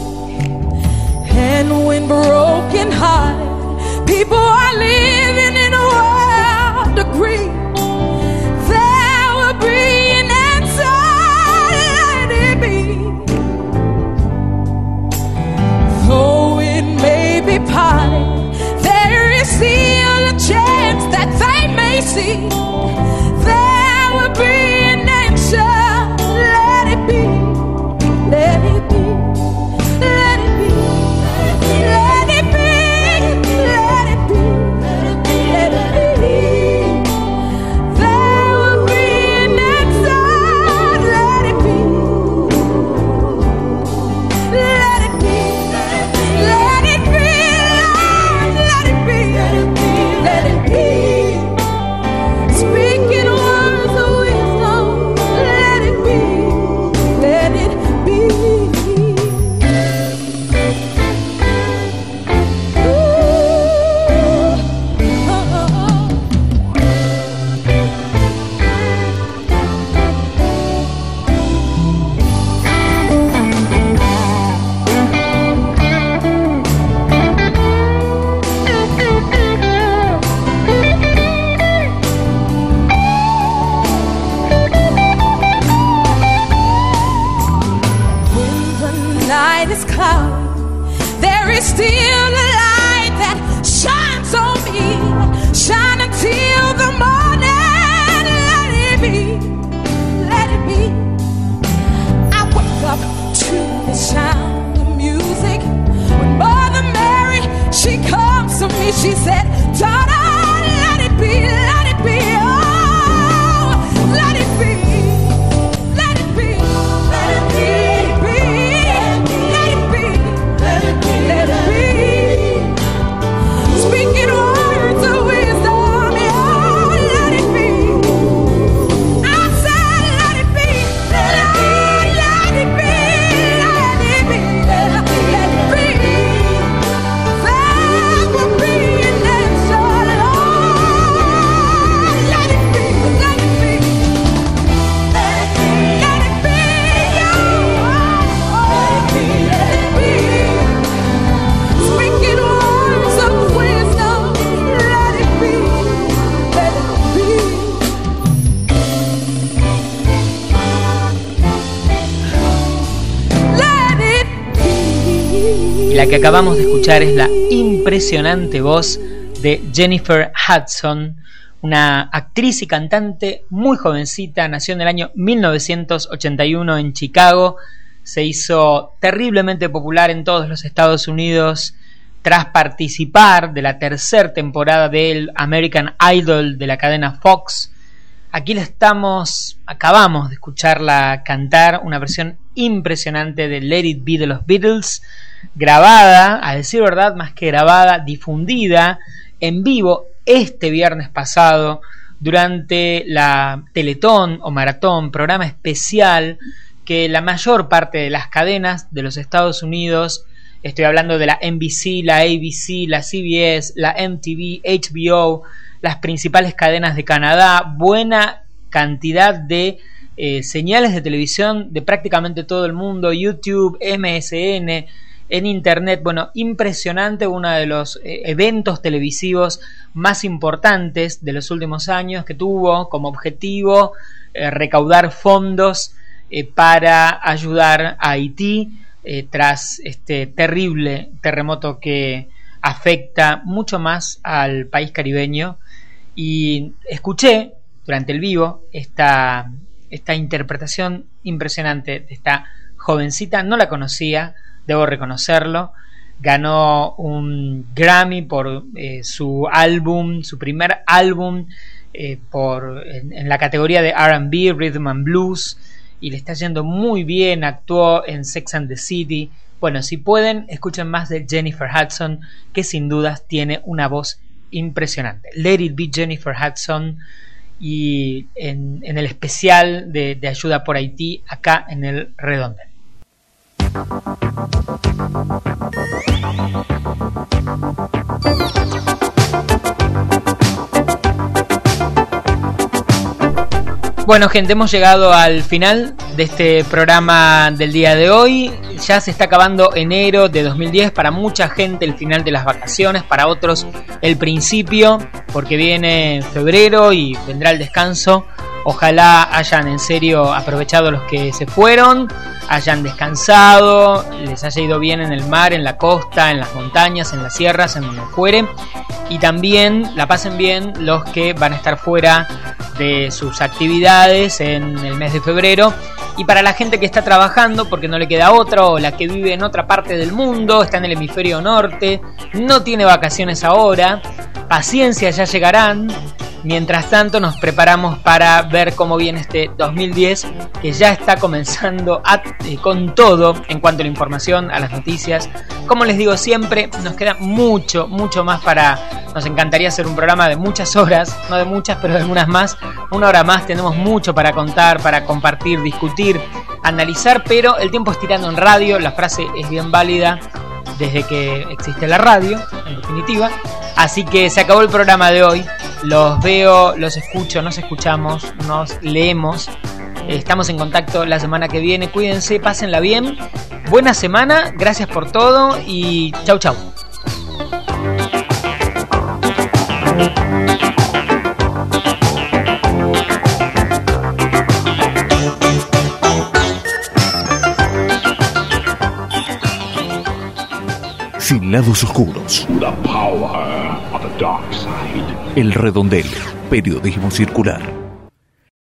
And when broken hearted people are living in a world of grief, there will be an answer, let it be. Though it may be parted, there is still a chance that they may see. There will be an answer. Let it be, let it be, let it be, let it be, let it be, let it be. There will be an answer. Let it be, let it be. Let it be, Lord, let it be, let it be. La que acabamos de escuchar es la impresionante voz de Jennifer Hudson, una actriz y cantante muy jovencita. Nació en el año mil novecientos ochenta y uno en Chicago. Se hizo terriblemente popular en todos los Estados Unidos tras participar de la tercera temporada del American Idol de la cadena Fox. Aquí la estamos, acabamos de escucharla cantar una versión impresionante de Let It Be de los Beatles, grabada, a decir verdad, más que grabada, difundida en vivo este viernes pasado durante la Teletón o Maratón, programa especial que la mayor parte de las cadenas de los Estados Unidos, estoy hablando de la N B C, la A B C, la C B S, la M T V, H B O, las principales cadenas de Canadá, buena cantidad de eh, señales de televisión de prácticamente todo el mundo, YouTube, M S N, en internet. Bueno, impresionante, uno de los eh, eventos televisivos más importantes de los últimos años, que tuvo como objetivo eh, recaudar fondos eh, para ayudar a Haití eh, tras este terrible terremoto que afecta mucho más al país caribeño. Y escuché durante el vivo esta, esta interpretación impresionante de esta jovencita, no la conocía, debo reconocerlo. Ganó un Grammy por eh, su álbum, su primer álbum eh, por, en, en la categoría de R and B, Rhythm and Blues, y le está yendo muy bien. Actuó en Sex and the City. Bueno, si pueden, escuchen más de Jennifer Hudson, que sin dudas tiene una voz impresionante. Let It Be Jennifer Hudson, y en, en el especial de, de ayuda por Haití, acá en el Redondel. Bueno, gente, hemos llegado al final de este programa del día de hoy. Ya se está acabando enero de dos mil diez. Para mucha gente el final de las vacaciones, para otros el principio, porque viene febrero y vendrá el descanso. Ojalá hayan en serio aprovechado los que se fueron, hayan descansado, les haya ido bien en el mar, en la costa, en las montañas, en las sierras, en donde fuere. Y también la pasen bien los que van a estar fuera de sus actividades en el mes de febrero. Y para la gente que está trabajando porque no le queda otra, o la que vive en otra parte del mundo, está en el hemisferio norte, no tiene vacaciones ahora, paciencia, ya llegarán. Mientras tanto nos preparamos para ver cómo viene este dos mil diez, que ya está comenzando a, eh, con todo en cuanto a la información, a las noticias. Como les digo siempre, nos queda mucho, mucho más para... Nos encantaría hacer un programa de muchas horas, no de muchas, pero de algunas más. Una hora más, tenemos mucho para contar, para compartir, discutir, analizar, pero el tiempo es tirando en radio, la frase es bien válida desde que existe la radio, en definitiva. Así que se acabó el programa de hoy. Los veo, los escucho, nos escuchamos, nos leemos. Estamos en contacto la semana que viene. Cuídense, pásenla bien. Buena semana, gracias por todo y chau chau. Sin lados oscuros. El Redondel, periodismo circular.